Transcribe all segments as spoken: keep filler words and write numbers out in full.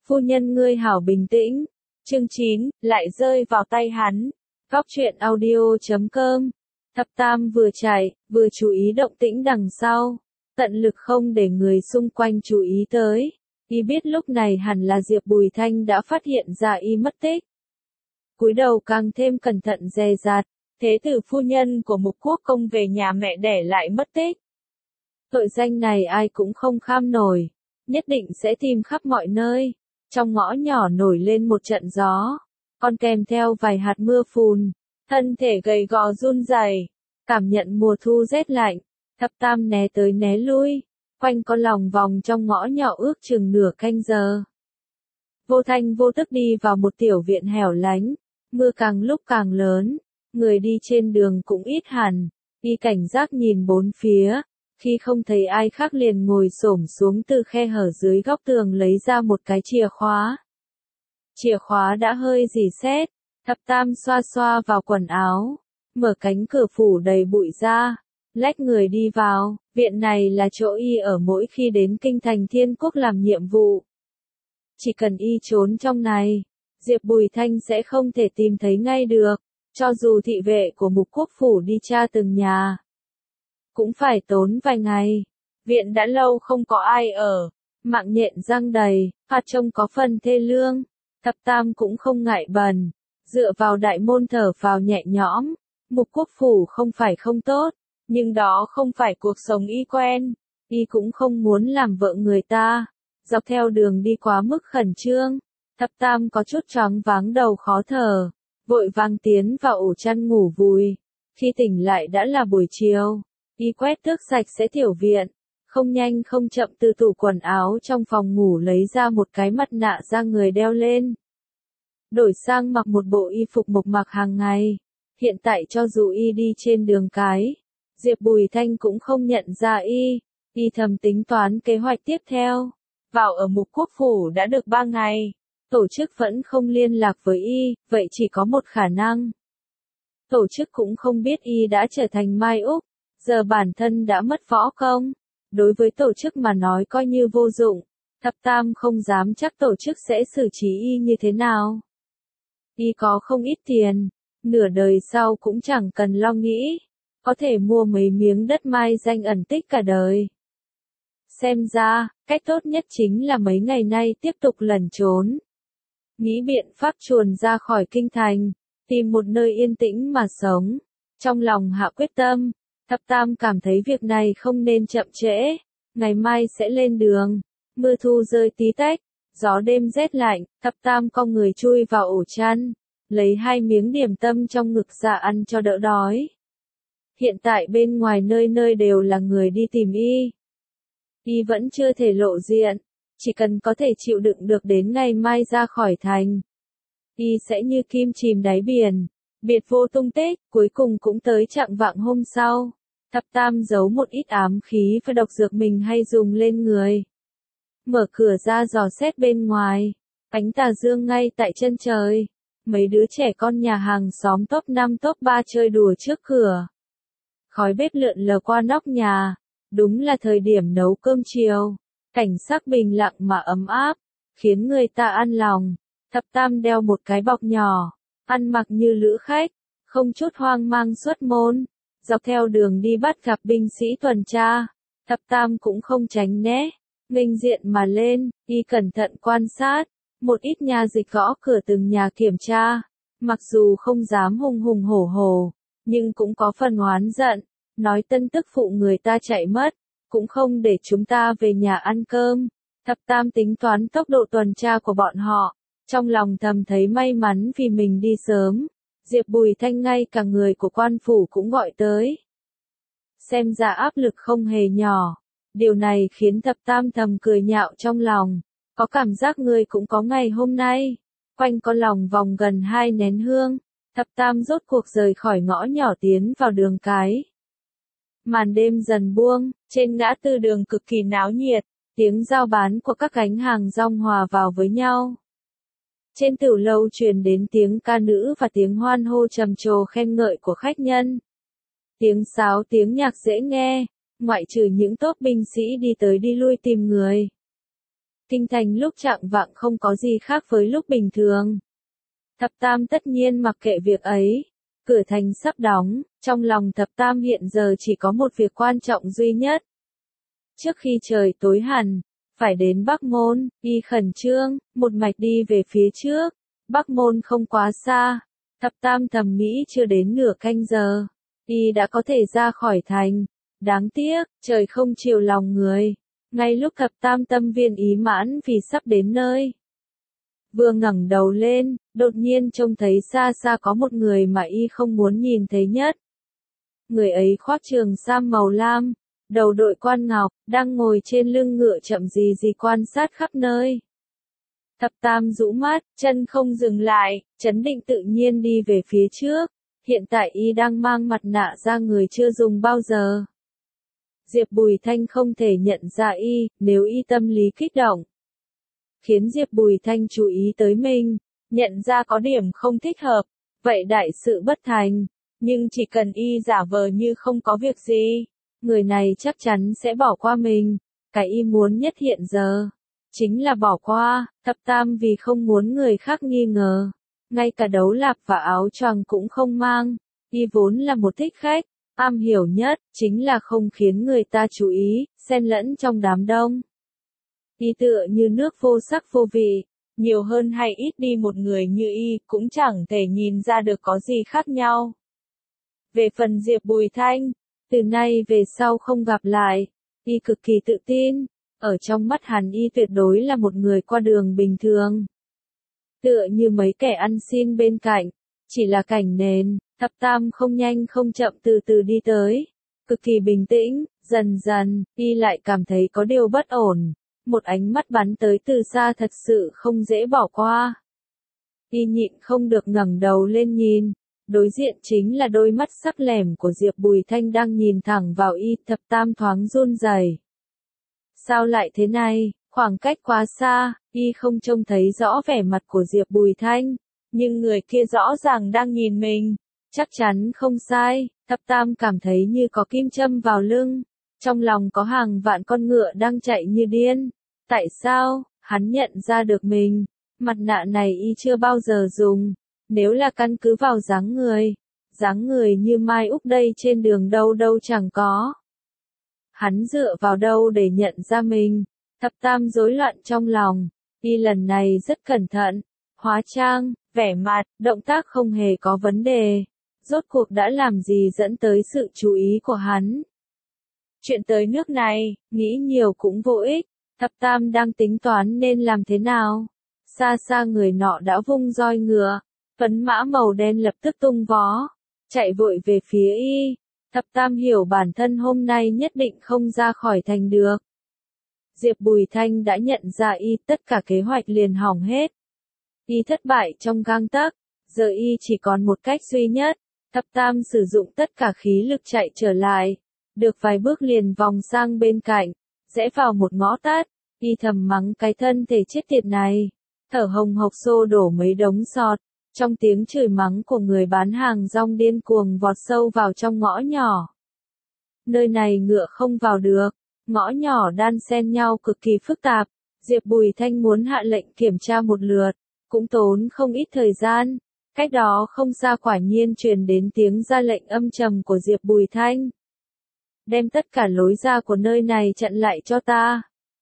Phu nhân ngươi hảo bình tĩnh. Chương chín, lại rơi vào tay hắn. Góc truyện audio chấm com. Thập Tam vừa chạy, vừa chú ý động tĩnh đằng sau. Tận lực không để người xung quanh chú ý tới. Y biết lúc này hẳn là Diệp Bùi Thanh đã phát hiện ra y mất tích. Cúi đầu càng thêm cẩn thận dè dặt. Thế tử phu nhân của Mục Quốc Công về nhà mẹ đẻ lại mất tích. Tội danh này ai cũng không kham nổi. Nhất định sẽ tìm khắp mọi nơi. Trong ngõ nhỏ nổi lên một trận gió. Còn kèm theo vài hạt mưa phùn. Thân thể gầy gò run rẩy, cảm nhận mùa thu rét lạnh. Thập Tam né tới né lui. Quanh con lòng vòng trong ngõ nhỏ ước chừng nửa canh giờ. Vô thanh vô tức đi vào một tiểu viện hẻo lánh. Mưa càng lúc càng lớn. Người đi trên đường cũng ít hẳn. Y cảnh giác nhìn bốn phía. Khi không thấy ai khác liền ngồi xổm xuống từ khe hở dưới góc tường lấy ra một cái chìa khóa. Chìa khóa đã hơi rỉ sét. Thập Tam xoa xoa vào quần áo. Mở cánh cửa phủ đầy bụi ra. Lách người đi vào. Viện này là chỗ y ở mỗi khi đến kinh thành Thiên Quốc làm nhiệm vụ. Chỉ cần y trốn trong này, Diệp Bùi Thanh sẽ không thể tìm thấy ngay được. Cho dù thị vệ của Mục Quốc Phủ đi tra từng nhà, cũng phải tốn vài ngày. Viện đã lâu không có ai ở. Mạng nhện răng đầy, phạt trông có phần thê lương. Thập Tam cũng không ngại bần. Dựa vào đại môn thở vào nhẹ nhõm. Mục Quốc Phủ không phải không tốt. Nhưng đó không phải cuộc sống y quen. Y cũng không muốn làm vợ người ta. Dọc theo đường đi quá mức khẩn trương. Thập Tam có chút choáng váng đầu khó thở. Vội vàng tiến vào ổ chăn ngủ vùi. Khi tỉnh lại đã là buổi chiều. Y quét tước sạch sẽ tiểu viện. Không nhanh không chậm từ tủ quần áo trong phòng ngủ lấy ra một cái mặt nạ da người đeo lên. Đổi sang mặc một bộ y phục mộc mạc hàng ngày. Hiện tại cho dù y đi trên đường cái, Diệp Bùi Thanh cũng không nhận ra y. Y thầm tính toán kế hoạch tiếp theo. Vào ở Mục Quốc Phủ đã được ba ngày. Tổ chức vẫn không liên lạc với y, vậy chỉ có một khả năng. Tổ chức cũng không biết y đã trở thành Mai Úc. Giờ bản thân đã mất võ công. Đối với tổ chức mà nói coi như vô dụng. Thập Tam không dám chắc tổ chức sẽ xử trí y như thế nào. Y có không ít tiền. Nửa đời sau cũng chẳng cần lo nghĩ. Có thể mua mấy miếng đất mai danh ẩn tích cả đời. Xem ra, cách tốt nhất chính là mấy ngày nay tiếp tục lẩn trốn. Nghĩ biện pháp chuồn ra khỏi kinh thành. Tìm một nơi yên tĩnh mà sống. Trong lòng hạ quyết tâm. Thập Tam cảm thấy việc này không nên chậm trễ. Ngày mai sẽ lên đường. Mưa thu rơi tí tách. Gió đêm rét lạnh. Thập Tam cong người chui vào ổ chăn. Lấy hai miếng điểm tâm trong ngực ra ăn cho đỡ đói. Hiện tại bên ngoài nơi nơi đều là người đi tìm y. Y vẫn chưa thể lộ diện. Chỉ cần có thể chịu đựng được đến ngày mai ra khỏi thành. Y sẽ như kim chìm đáy biển. Biệt vô tung tích, cuối cùng cũng tới chạng vạng hôm sau. Thập Tam giấu một ít ám khí và độc dược mình hay dùng lên người. Mở cửa ra dò xét bên ngoài. Ánh tà dương ngay tại chân trời. Mấy đứa trẻ con nhà hàng xóm top năm top ba chơi đùa trước cửa. Khói bếp lượn lờ qua nóc nhà. Đúng là thời điểm nấu cơm chiều. Cảnh sắc bình lặng mà ấm áp. Khiến người ta an lòng. Thập Tam đeo một cái bọc nhỏ. Ăn mặc như lữ khách. Không chút hoang mang xuất môn. Dọc theo đường đi bắt gặp binh sĩ tuần tra. Thập Tam cũng không tránh né. Nghênh diện mà lên. Y cẩn thận quan sát. Một ít nha dịch gõ cửa từng nhà kiểm tra. Mặc dù không dám hùng hùng hổ hổ. Nhưng cũng có phần oán giận. Nói tân tức phụ người ta chạy mất. Cũng không để chúng ta về nhà ăn cơm. Thập Tam tính toán tốc độ tuần tra của bọn họ. Trong lòng thầm thấy may mắn vì mình đi sớm. Diệp Bùi Thanh ngay cả người của quan phủ cũng gọi tới. Xem ra áp lực không hề nhỏ. Điều này khiến Thập Tam thầm cười nhạo trong lòng. Có cảm giác người cũng có ngày hôm nay. Quanh con lòng vòng gần hai nén hương. Thập Tam rốt cuộc rời khỏi ngõ nhỏ tiến vào đường cái. Màn đêm dần buông, trên ngã tư đường cực kỳ náo nhiệt. Tiếng giao bán của các gánh hàng rong hòa vào với nhau. Trên tiểu lâu truyền đến tiếng ca nữ và tiếng hoan hô trầm trồ khen ngợi của khách nhân. Tiếng sáo tiếng nhạc dễ nghe, ngoại trừ những tốp binh sĩ đi tới đi lui tìm người. Kinh thành lúc chạng vạng không có gì khác với lúc bình thường. Thập Tam tất nhiên mặc kệ việc ấy. Cửa thành sắp đóng, trong lòng Thập Tam hiện giờ chỉ có một việc quan trọng duy nhất. Trước khi trời tối hẳn, phải đến Bắc Môn, y khẩn trương, một mạch đi về phía trước. Bắc Môn không quá xa, Thập Tam thầm nghĩ chưa đến nửa canh giờ, y đã có thể ra khỏi thành. Đáng tiếc, trời không chiều lòng người. Ngay lúc Thập Tam tâm viên ý mãn vì sắp đến nơi. Vừa ngẩng đầu lên, đột nhiên trông thấy xa xa có một người mà y không muốn nhìn thấy nhất. Người ấy khoác trường sam màu lam, đầu đội quan ngọc, đang ngồi trên lưng ngựa chậm gì gì quan sát khắp nơi. Thập Tam rũ mắt, chân không dừng lại, trấn định tự nhiên đi về phía trước. Hiện tại y đang mang mặt nạ da người chưa dùng bao giờ. Diệp Bùi Thanh không thể nhận ra y, nếu y tâm lý kích động. Khiến Diệp Bùi Thanh chú ý tới mình, nhận ra có điểm không thích hợp, vậy đại sự bất thành. Nhưng chỉ cần y giả vờ như không có việc gì, người này chắc chắn sẽ bỏ qua mình. Cái y muốn nhất hiện giờ, chính là bỏ qua. Thập Tam vì không muốn người khác nghi ngờ, ngay cả đấu lạp và áo choàng cũng không mang. Y vốn là một thích khách, am hiểu nhất, chính là không khiến người ta chú ý, xen lẫn trong đám đông. Y tựa như nước vô sắc vô vị, nhiều hơn hay ít đi một người như y cũng chẳng thể nhìn ra được có gì khác nhau. Về phần Diệp Bùi Thanh, từ nay về sau không gặp lại, y cực kỳ tự tin, ở trong mắt hắn y tuyệt đối là một người qua đường bình thường. Tựa như mấy kẻ ăn xin bên cạnh, chỉ là cảnh nền. Thập Tam không nhanh không chậm từ từ đi tới, cực kỳ bình tĩnh, dần dần, y lại cảm thấy có điều bất ổn. Một ánh mắt bắn tới từ xa thật sự không dễ bỏ qua. Y nhịn không được ngẩng đầu lên nhìn, đối diện chính là đôi mắt sắc lẻm của Diệp Bùi Thanh đang nhìn thẳng vào y. Thập Tam thoáng run rẩy. Sao lại thế này, khoảng cách quá xa, y không trông thấy rõ vẻ mặt của Diệp Bùi Thanh, nhưng người kia rõ ràng đang nhìn mình. Chắc chắn không sai, Thập Tam cảm thấy như có kim châm vào lưng, trong lòng có hàng vạn con ngựa đang chạy như điên. Tại sao, hắn nhận ra được mình, mặt nạ này y chưa bao giờ dùng, nếu là căn cứ vào dáng người, dáng người như Mai Úc đây trên đường đâu đâu chẳng có. Hắn dựa vào đâu để nhận ra mình, Thập Tam rối loạn trong lòng, y lần này rất cẩn thận, hóa trang, vẻ mặt, động tác không hề có vấn đề. Rốt cuộc đã làm gì dẫn tới sự chú ý của hắn? Chuyện tới nước này, nghĩ nhiều cũng vô ích. Thập Tam đang tính toán nên làm thế nào. Xa xa người nọ đã vung roi ngựa, phấn mã màu đen lập tức tung vó, chạy vội về phía y. Thập Tam hiểu bản thân hôm nay nhất định không ra khỏi thành được. Diệp Bùi Thanh đã nhận ra y, tất cả kế hoạch liền hỏng hết. Y thất bại trong gang tấc, giờ y chỉ còn một cách duy nhất. Thập Tam sử dụng tất cả khí lực chạy trở lại, được vài bước liền vòng sang bên cạnh, rẽ vào một ngõ tắt, y thầm mắng cái thân thể chết tiệt này, thở hồng hộc xô đổ mấy đống sọt, trong tiếng chửi mắng của người bán hàng rong điên cuồng vọt sâu vào trong ngõ nhỏ. Nơi này ngựa không vào được, ngõ nhỏ đan xen nhau cực kỳ phức tạp, Diệp Bùi Thanh muốn hạ lệnh kiểm tra một lượt, cũng tốn không ít thời gian. Cách đó không xa quả nhiên truyền đến tiếng ra lệnh âm trầm của Diệp Bùi Thanh. Đem tất cả lối ra của nơi này chặn lại cho ta.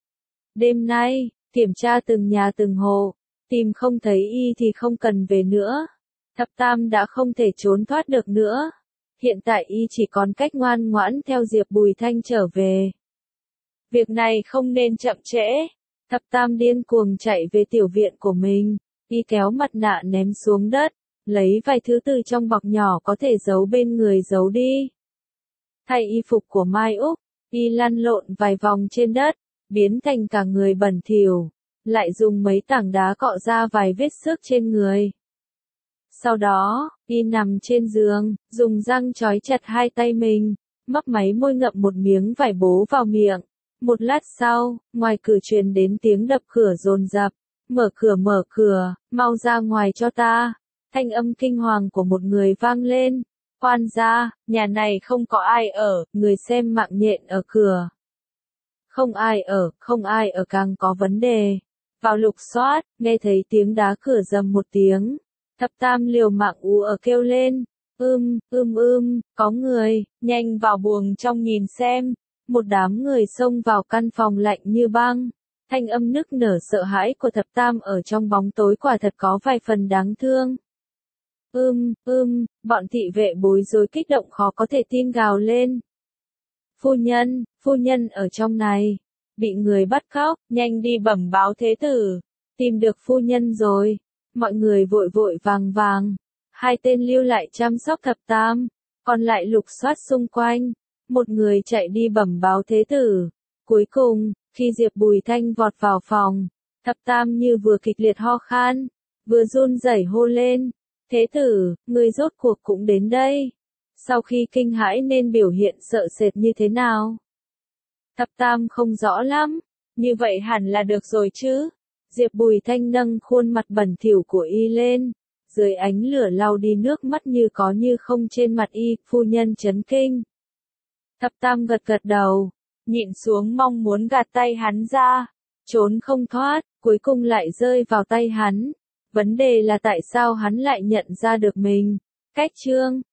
Đêm nay, kiểm tra từng nhà từng hộ, tìm không thấy y thì không cần về nữa. Thập Tam đã không thể trốn thoát được nữa. Hiện tại y chỉ còn cách ngoan ngoãn theo Diệp Bùi Thanh trở về. Việc này không nên chậm trễ. Thập Tam điên cuồng chạy về tiểu viện của mình. Y kéo mặt nạ ném xuống đất, lấy vài thứ từ trong bọc nhỏ có thể giấu bên người giấu đi. Thay y phục của Mai Úc, y lăn lộn vài vòng trên đất, biến thành cả người bẩn thỉu, lại dùng mấy tảng đá cọ ra vài vết xước trên người. Sau đó, y nằm trên giường, dùng răng trói chặt hai tay mình, mấp máy môi ngậm một miếng vải bố vào miệng. Một lát sau, ngoài cửa truyền đến tiếng đập cửa dồn dập. Mở cửa mở cửa, mau ra ngoài cho ta. Thanh âm kinh hoàng của một người vang lên. Khoan ra, nhà này không có ai ở, người xem mạng nhện ở cửa. Không ai ở, không ai ở càng có vấn đề. Vào lục soát, nghe thấy tiếng đá cửa rầm một tiếng. Thập Tam liều mạng ú ở kêu lên. Ưm, ưm ưm, có người, nhanh vào buồng trong nhìn xem. Một đám người xông vào căn phòng lạnh như băng. Thanh âm nức nở sợ hãi của Thập Tam ở trong bóng tối quả thật có vài phần đáng thương. Ưm, ưm, bọn thị vệ bối rối kích động khó có thể tin gào lên. Phu nhân, phu nhân ở trong này. Bị người bắt cóc, nhanh đi bẩm báo thế tử. Tìm được phu nhân rồi. Mọi người vội vội vàng vàng. Hai tên lưu lại chăm sóc Thập Tam. Còn lại lục soát xung quanh. Một người chạy đi bẩm báo thế tử. Cuối cùng, khi Diệp Bùi Thanh vọt vào phòng, Thập Tam như vừa kịch liệt ho khan, vừa run rẩy hô lên. Thế tử, người rốt cuộc cũng đến đây. Sau khi kinh hãi nên biểu hiện sợ sệt như thế nào? Thập Tam không rõ lắm. Như vậy hẳn là được rồi chứ. Diệp Bùi Thanh nâng khuôn mặt bẩn thỉu của y lên. Dưới ánh lửa lau đi nước mắt như có như không trên mặt y, phu nhân chấn kinh. Thập Tam gật gật đầu, nhịn xuống mong muốn gạt tay hắn ra. Trốn không thoát, cuối cùng lại rơi vào tay hắn. Vấn đề là tại sao hắn lại nhận ra được mình. Cách chương